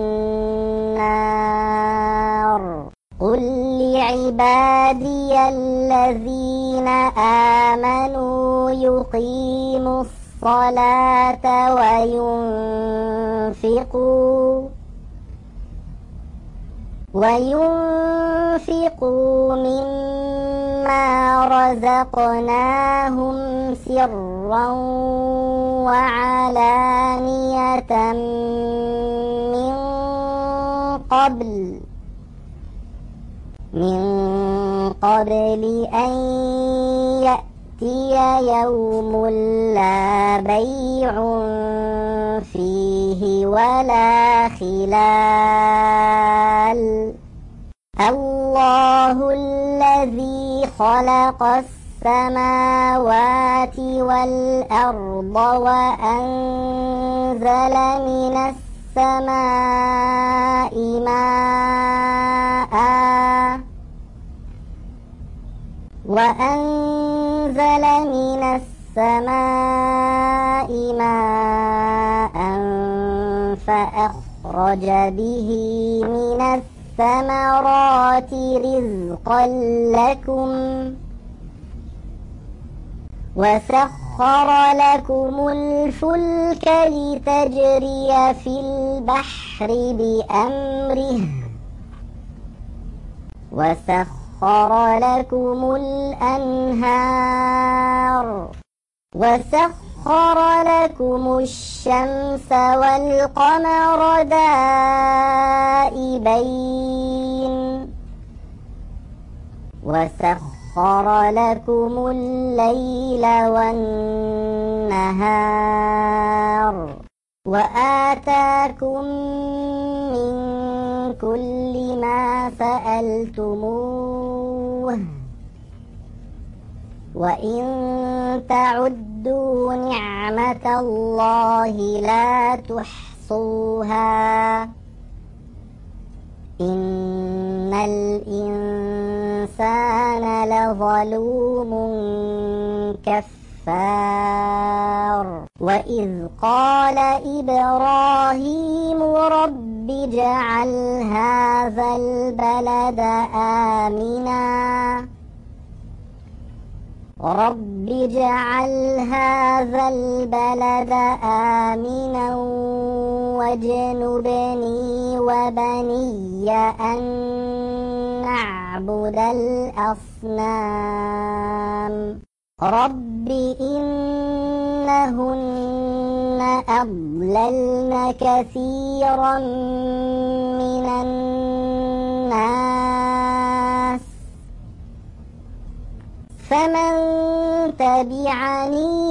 Speaker 1: النار قل لعبادي الذين آمنوا يقيموا الصلاة وينفقوا وينفقوا مما رزقناهم سرا وعلانية من قبل من قبل أن يأتي يوم لا بيع فيه ولا خلال الله الذي خلق السماوات والأرض وأنزل من السماء ماء وأنزل من السماء ماء فأخرج به من الثمرات رزقا لكم وسخر لكم الفلك لتجري في البحر بأمره وسخر لكم الأنهار وسخر لكم الشمس والقمر دائبين وسخر لكم الليل والنهار وآتاكم من كل ما سألتموه وإن تعدوا نعمة الله لا تحصوها إن الإنسان لظلوم كفار وإذ قال إبراهيم رب اجعل هذا البلد آمنا رب اجعل هذا البلد آمنا واجنبني وبني أن نعبد الأصنام رب إنهن أضللن كثيرا من الناس فمن تبعني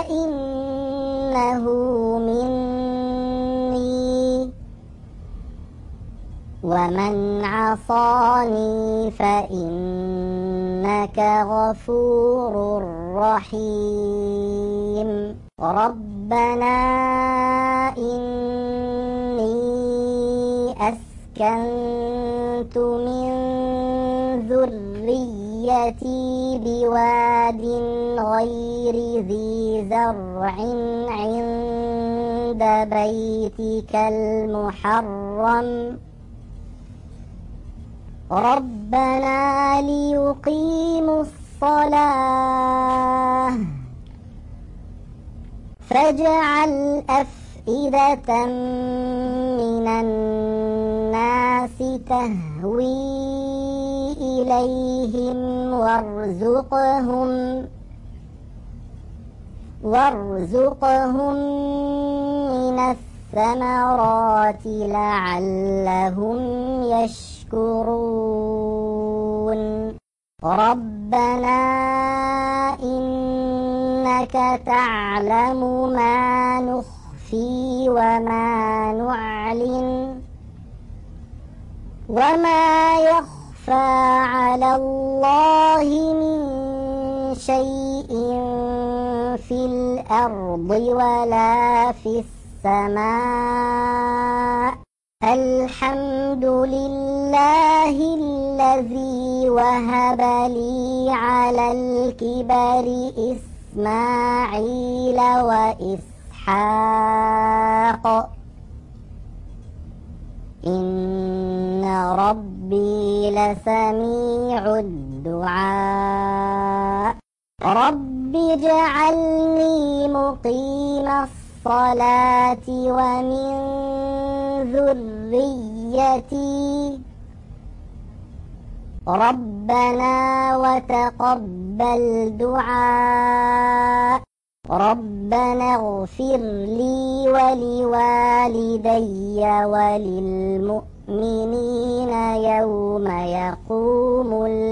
Speaker 1: فإنه مني ومن عصاني فإنك غفور رحيم ربنا إني أسكنت من ذريتي بواد غير ذي زرع عند بيتك المحرم ربنا ليقيموا الصلاة فاجعل أفئدة من الناس تهوي إليهم وارزقهم وارزقهم من الثمرات لعلهم يشكرون ربنا إنك تعلم ما نخفي وما نعلن وما يخفى على الله من شيء في الأرض ولا في السماء الحمد لله الذي وهب لي على الكبر إسماعيل وإسحاق إن ربي لسميع الدعاء رب اجعلني مقيم الصلاة ومن ذريتي ربنا وتقبل دعاء ربنا اغفر لي ولوالدي وللمؤمنين يوم يقوم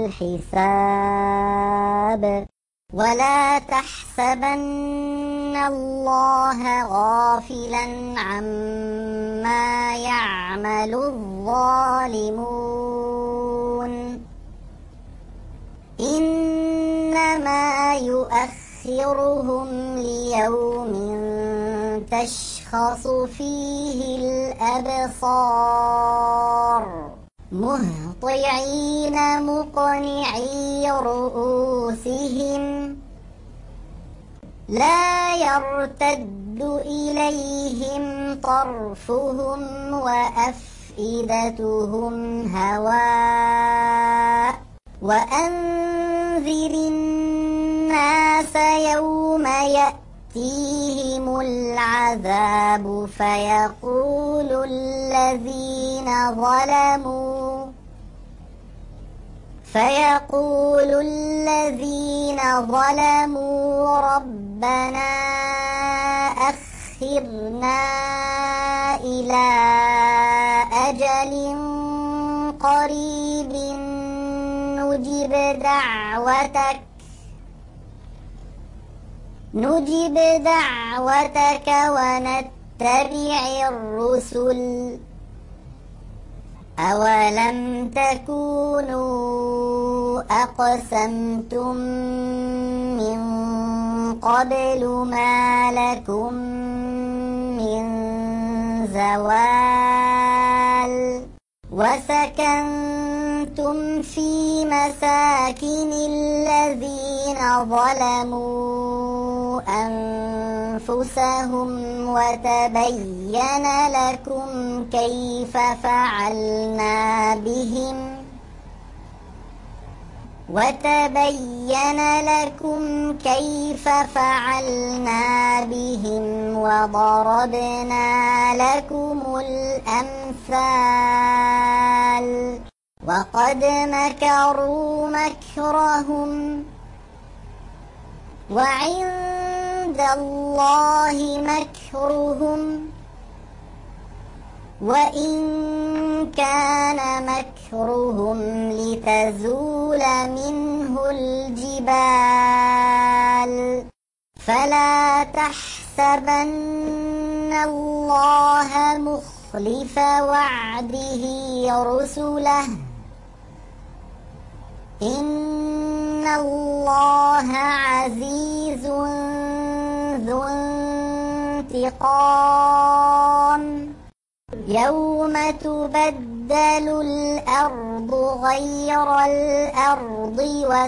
Speaker 1: الحساب ولا تحسبن الله غافلا عما يعمل الظالمون إنما يؤخرهم ليوم تشخص فيه الأبصار مهطعين مقنعي رؤوسهم لا يرتد إليهم طرفهم وأفئدتهم هواء وأنذر الناس يوم يأتيهم العذاب فيقول الذين ظلموا فيقول الذين ظلموا ربنا أخرنا إلى أجل قريب نجب دعوتك نجب دعوتك ونتبع الرسل أولم تكونوا أقسمتم من قبل ما لكم من زوال وسكنتم في مساكن الذين ظلموا أنفسهم وتبين لكم كيف فعلنا بهم وتبين لكم كيف فعلنا بهم وضربنا لكم الأمثال وقد مكروا مكرهم وعند الله مكرهم وإن كان مكرهم لتزول منه الجبال فلا تحسبن الله مخلف وعده رسله إن الله عزيز ذو انتقام يوم تبدل وتبدل الأرض غير الأرض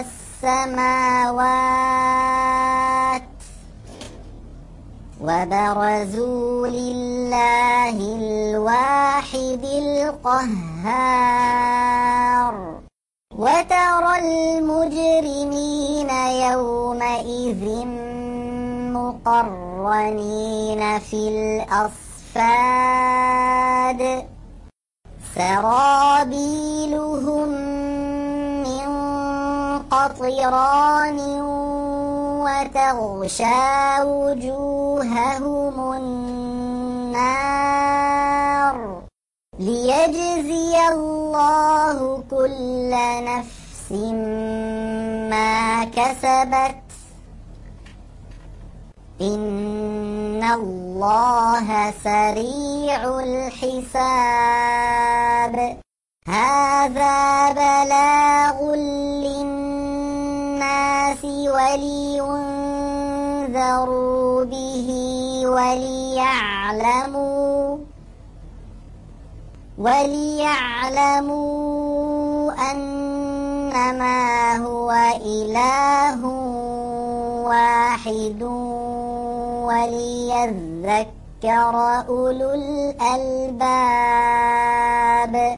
Speaker 1: والسماوات وبرزوا لله الواحد القهار وترى المجرمين يومئذ مقرنين في الأصفاد سرابيلهم من قطران وتغشى وجوههم النار ليجزي الله كل نفس ما كسبت إن الله سريع الحساب هذا بلاغ للناس ولينذروا به وليعلموا وليعلموا أنما هو إله واحد وليذكر أولو الألباب.